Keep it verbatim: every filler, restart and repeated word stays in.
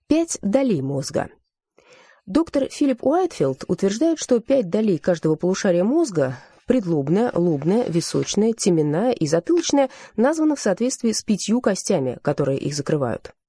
Пять долей мозга. Доктор Филипп Уайтфилд утверждает, что пять долей каждого полушария мозга — предлобная, лобная, височная, теменная и затылочная — названы в соответствии с пятью костями, которые их закрывают.